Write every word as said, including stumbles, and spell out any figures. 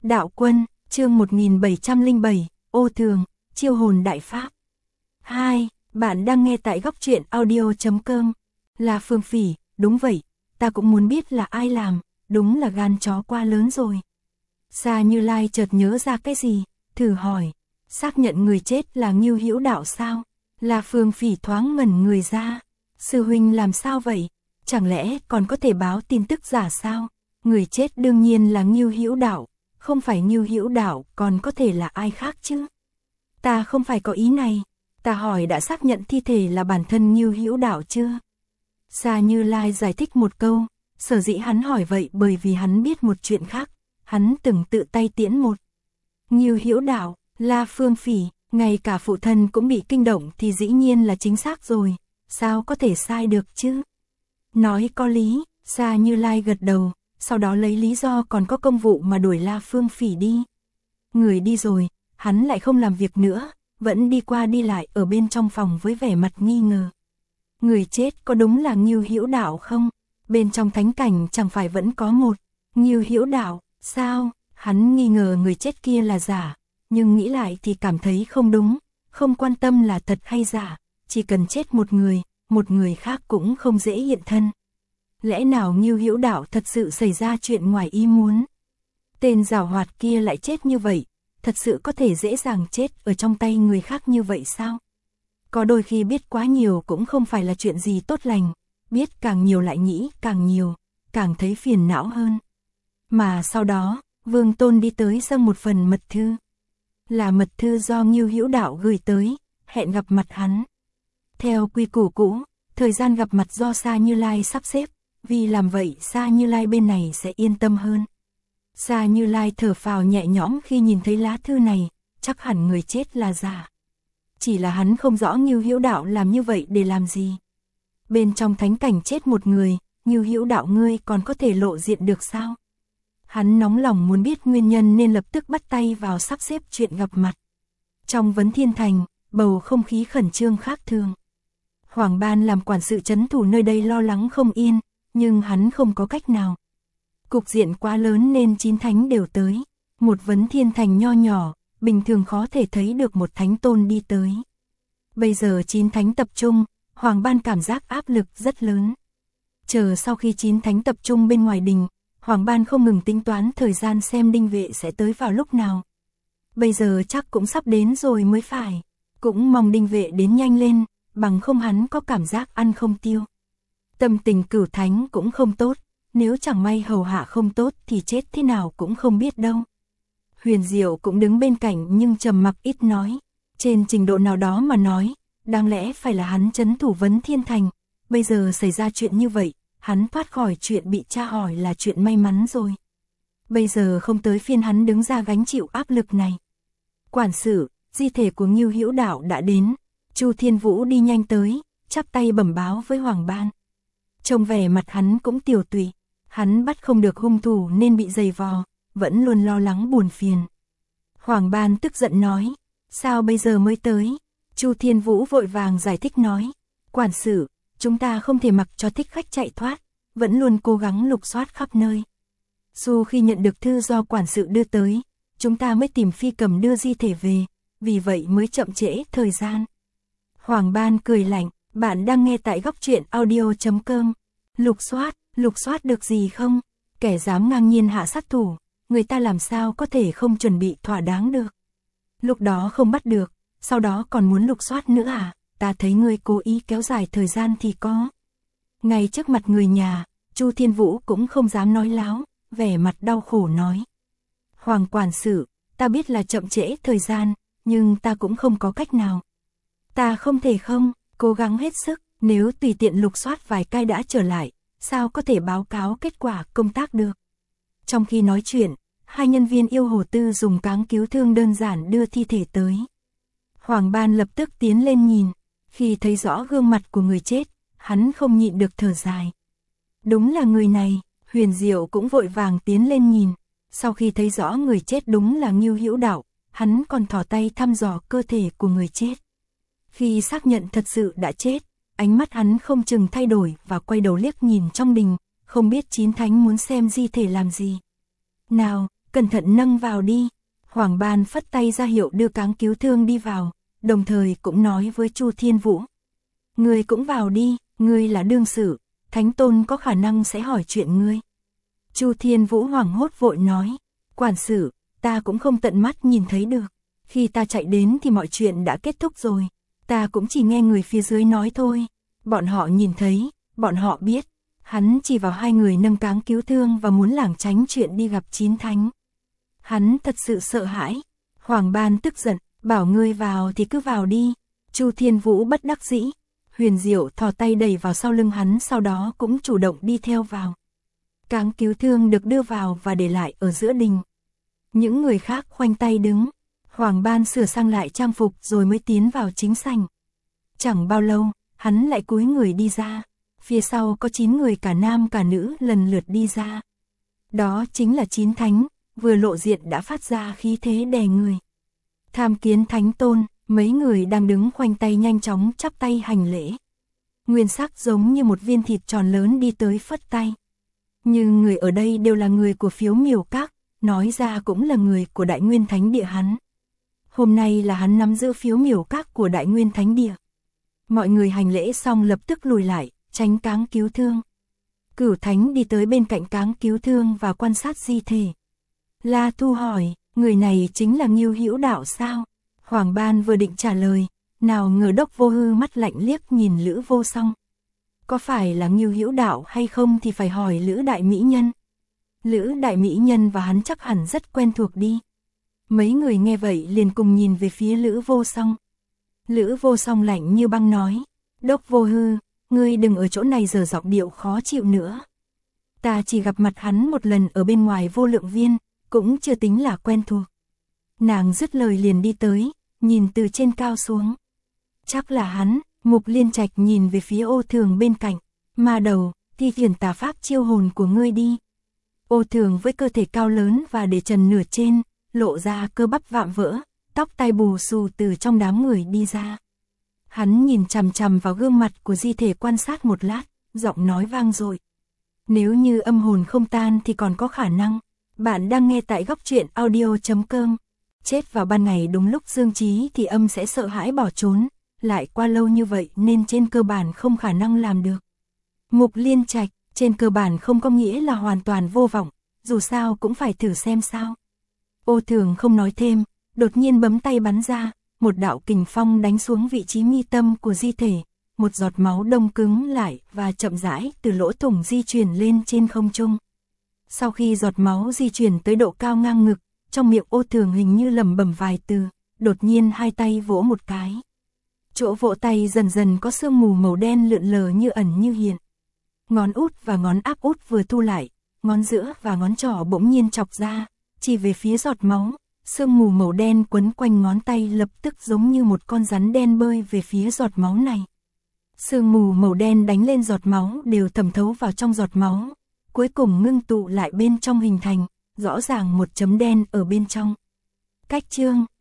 Đạo Quân, chương một nghìn bảy trăm lẻ bảy, Ô Thường, Chiêu hồn đại pháp. hai. Bạn đang nghe tại góc truyện audio chấm com. Là Phương Phỉ, đúng vậy, ta cũng muốn biết là ai làm, đúng là gan chó quá lớn rồi. Sa Như Lai chợt nhớ ra cái gì, thử hỏi, xác nhận người chết là Ngưu Hữu Đạo sao? Là Phương Phỉ thoáng ngẩn người ra, sư huynh làm sao vậy? Chẳng lẽ còn có thể báo tin tức giả sao? Người chết đương nhiên là Ngưu Hữu Đạo, không phải Ngưu Hữu Đạo còn có thể là ai khác chứ? Ta không phải có ý này, ta hỏi đã xác nhận thi thể là bản thân Ngưu Hữu Đạo chưa? Sa Như Lai giải thích một câu, sở dĩ hắn hỏi vậy bởi vì hắn biết một chuyện khác, hắn từng tự tay tiễn một. Ngưu Hữu Đạo, là Phương Phỉ, ngay cả phụ thân cũng bị kinh động thì dĩ nhiên là chính xác rồi, sao có thể sai được chứ? Nói có lý, Sa Như Lai gật đầu, sau đó lấy lý do còn có công vụ mà đuổi La Phương Phỉ đi. Người đi rồi, hắn lại không làm việc nữa, vẫn đi qua đi lại ở bên trong phòng với vẻ mặt nghi ngờ. Người chết có đúng là Ngưu Hữu Đạo không? Bên trong thánh cảnh chẳng phải vẫn có một Ngưu Hữu Đạo, sao? Hắn nghi ngờ người chết kia là giả, nhưng nghĩ lại thì cảm thấy không đúng, không quan tâm là thật hay giả, chỉ cần chết một người, một người khác cũng không dễ hiện thân. Lẽ nào Ngưu Hữu Đạo thật sự xảy ra chuyện ngoài ý muốn? Tên giảo hoạt kia lại chết như vậy, thật sự có thể dễ dàng chết ở trong tay người khác như vậy sao? Có đôi khi biết quá nhiều cũng không phải là chuyện gì tốt lành, biết càng nhiều lại nghĩ càng nhiều, càng thấy phiền não hơn. Mà sau đó, Vương Tôn đi tới dâng một phần mật thư. Là mật thư do Ngưu Hữu Đạo gửi tới, hẹn gặp mặt hắn. Theo quy củ cũ, thời gian gặp mặt do Sa Như Lai sắp xếp, vì làm vậy Sa Như Lai bên này sẽ yên tâm hơn. Sa Như Lai thở phào nhẹ nhõm khi nhìn thấy lá thư này, chắc hẳn người chết là giả. Chỉ là hắn không rõ Ngưu Hữu Đạo làm như vậy để làm gì. Bên trong thánh cảnh chết một người, Ngưu Hữu Đạo ngươi còn có thể lộ diện được sao? Hắn nóng lòng muốn biết nguyên nhân nên lập tức bắt tay vào sắp xếp chuyện gặp mặt. Trong Vấn Thiên Thành, bầu không khí khẩn trương khác thường. Hoàng Ban làm quản sự trấn thủ nơi đây lo lắng không yên, nhưng hắn không có cách nào. Cục diện quá lớn nên chín thánh đều tới. Một Vấn Thiên Thành nho nhỏ, bình thường khó thể thấy được một thánh tôn đi tới. Bây giờ chín thánh tập trung, Hoàng Ban cảm giác áp lực rất lớn. Chờ sau khi chín thánh tập trung bên ngoài đình, Hoàng Ban không ngừng tính toán thời gian xem đinh vệ sẽ tới vào lúc nào. Bây giờ chắc cũng sắp đến rồi mới phải. Cũng mong đinh vệ đến nhanh lên, bằng không hắn có cảm giác ăn không tiêu. Tâm tình Cửu Thánh cũng không tốt, nếu chẳng may hầu hạ không tốt thì chết thế nào cũng không biết đâu. Huyền Diệu cũng đứng bên cạnh nhưng trầm mặc ít nói. Trên trình độ nào đó mà nói, đáng lẽ phải là hắn trấn thủ Vấn Thiên Thành. Bây giờ xảy ra chuyện như vậy, hắn thoát khỏi chuyện bị tra hỏi là chuyện may mắn rồi. Bây giờ không tới phiên hắn đứng ra gánh chịu áp lực này. Quản sự, di thể của Ngưu Hữu Đạo đã đến. Chu Thiên Vũ đi nhanh tới, chắp tay bẩm báo với Hoàng Ban. Trông vẻ mặt hắn cũng tiểu tụy, hắn bắt không được hung thủ nên bị giày vò, vẫn luôn lo lắng buồn phiền. Hoàng Ban tức giận nói, sao bây giờ mới tới? Chu Thiên Vũ vội vàng giải thích nói, quản sự, chúng ta không thể mặc cho thích khách chạy thoát, vẫn luôn cố gắng lục soát khắp nơi. Dù khi nhận được thư do quản sự đưa tới, chúng ta mới tìm phi cầm đưa di thể về, vì vậy mới chậm trễ thời gian. Hoàng Ban cười lạnh, bạn đang nghe tại góc truyện audio chấm com. Lục soát, lục soát được gì không? Kẻ dám ngang nhiên hạ sát thủ, người ta làm sao có thể không chuẩn bị thỏa đáng được. Lúc đó không bắt được, sau đó còn muốn lục soát nữa à? Ta thấy ngươi cố ý kéo dài thời gian thì có. Ngay trước mặt người nhà, Chu Thiên Vũ cũng không dám nói láo, vẻ mặt đau khổ nói. Hoàng quản sự, ta biết là chậm trễ thời gian, nhưng ta cũng không có cách nào. Ta không thể không, cố gắng hết sức, nếu tùy tiện lục soát vài cái đã trở lại, sao có thể báo cáo kết quả công tác được. Trong khi nói chuyện, hai nhân viên yêu hồ tư dùng cáng cứu thương đơn giản đưa thi thể tới. Hoàng Ban lập tức tiến lên nhìn, khi thấy rõ gương mặt của người chết, hắn không nhịn được thở dài. Đúng là người này, Huyền Diệu cũng vội vàng tiến lên nhìn, sau khi thấy rõ người chết đúng là Ngưu Hữu Đạo, hắn còn thò tay thăm dò cơ thể của người chết. Khi xác nhận thật sự đã chết, ánh mắt hắn không chừng thay đổi và quay đầu liếc nhìn trong đình, không biết chín thánh muốn xem di thể làm gì. Nào, cẩn thận nâng vào đi. Hoàng Ban phất tay ra hiệu đưa cáng cứu thương đi vào, đồng thời cũng nói với Chu Thiên Vũ. Ngươi cũng vào đi, ngươi là đương sự, Thánh Tôn có khả năng sẽ hỏi chuyện ngươi. Chu Thiên Vũ hoảng hốt vội nói, quản sự, ta cũng không tận mắt nhìn thấy được. Khi ta chạy đến thì mọi chuyện đã kết thúc rồi, ta cũng chỉ nghe người phía dưới nói thôi. Bọn họ nhìn thấy, bọn họ biết. Hắn chỉ vào hai người nâng cáng cứu thương và muốn lảng tránh chuyện đi gặp chín thánh. Hắn thật sự sợ hãi. Hoàng Ban tức giận, bảo ngươi vào thì cứ vào đi. Chu Thiên Vũ bất đắc dĩ. Huyền Diệu thò tay đẩy vào sau lưng hắn, sau đó cũng chủ động đi theo vào. Cáng cứu thương được đưa vào và để lại ở giữa đình. Những người khác khoanh tay đứng. Hoàng Ban sửa sang lại trang phục rồi mới tiến vào chính sảnh. Chẳng bao lâu, hắn lại cúi người đi ra. Phía sau có chín người cả nam cả nữ lần lượt đi ra. Đó chính là chín thánh, vừa lộ diện đã phát ra khí thế đè người. Tham kiến Thánh Tôn, mấy người đang đứng khoanh tay nhanh chóng chắp tay hành lễ. Nguyên Sắc giống như một viên thịt tròn lớn đi tới phất tay. Nhưng người ở đây đều là người của Phiếu Miểu Các, nói ra cũng là người của Đại Nguyên Thánh Địa hắn. Hôm nay là hắn nắm giữ Phiếu Miểu Các của Đại Nguyên Thánh Địa. Mọi người hành lễ xong lập tức lùi lại, tránh cáng cứu thương. Cửu Thánh đi tới bên cạnh cáng cứu thương và quan sát di thể. La Thu hỏi, người này chính là Ngưu Hữu Đạo sao? Hoàng Ban vừa định trả lời, nào ngờ Đốc Vô Hư mắt lạnh liếc nhìn Lữ Vô Song. Có phải là Ngưu Hữu Đạo hay không thì phải hỏi Lữ Đại Mỹ Nhân. Lữ Đại Mỹ Nhân và hắn chắc hẳn rất quen thuộc đi. Mấy người nghe vậy liền cùng nhìn về phía Lữ Vô Song. Lữ Vô Song lạnh như băng nói, Đốc Vô Hư, ngươi đừng ở chỗ này giờ giọng điệu khó chịu nữa. Ta chỉ gặp mặt hắn một lần ở bên ngoài Vô Lượng Viên, cũng chưa tính là quen thuộc. Nàng dứt lời liền đi tới, nhìn từ trên cao xuống. Chắc là hắn. Mục Liên Trạch nhìn về phía Ô Thường bên cạnh. Ma đầu, thi triển tà pháp chiêu hồn của ngươi đi. Ô Thường với cơ thể cao lớn và để trần nửa trên, lộ ra cơ bắp vạm vỡ, tóc tai bù xù từ trong đám người đi ra. Hắn nhìn chằm chằm vào gương mặt của di thể quan sát một lát, giọng nói vang dội. Nếu như âm hồn không tan thì còn có khả năng. Bạn đang nghe tại góc truyện audio chấm com. Chết vào ban ngày đúng lúc dương trí thì âm sẽ sợ hãi bỏ trốn. Lại qua lâu như vậy nên trên cơ bản không khả năng làm được. Mục Liên Trạch, trên cơ bản không có nghĩa là hoàn toàn vô vọng, dù sao cũng phải thử xem sao. Ô Thường không nói thêm, đột nhiên bấm tay bắn ra, một đạo kình phong đánh xuống vị trí mi tâm của di thể, một giọt máu đông cứng lại và chậm rãi từ lỗ thủng di chuyển lên trên không trung. Sau khi giọt máu di chuyển tới độ cao ngang ngực, trong miệng Ô Thường hình như lẩm bẩm vài từ, đột nhiên hai tay vỗ một cái. Chỗ vỗ tay dần dần có sương mù màu đen lượn lờ như ẩn như hiện. Ngón út và ngón áp út vừa thu lại, ngón giữa và ngón trỏ bỗng nhiên chọc ra, chỉ về phía giọt máu. Sương mù màu đen quấn quanh ngón tay lập tức giống như một con rắn đen bơi về phía giọt máu này. Sương mù màu đen đánh lên giọt máu đều thẩm thấu vào trong giọt máu, cuối cùng ngưng tụ lại bên trong hình thành, rõ ràng một chấm đen ở bên trong. Cách chương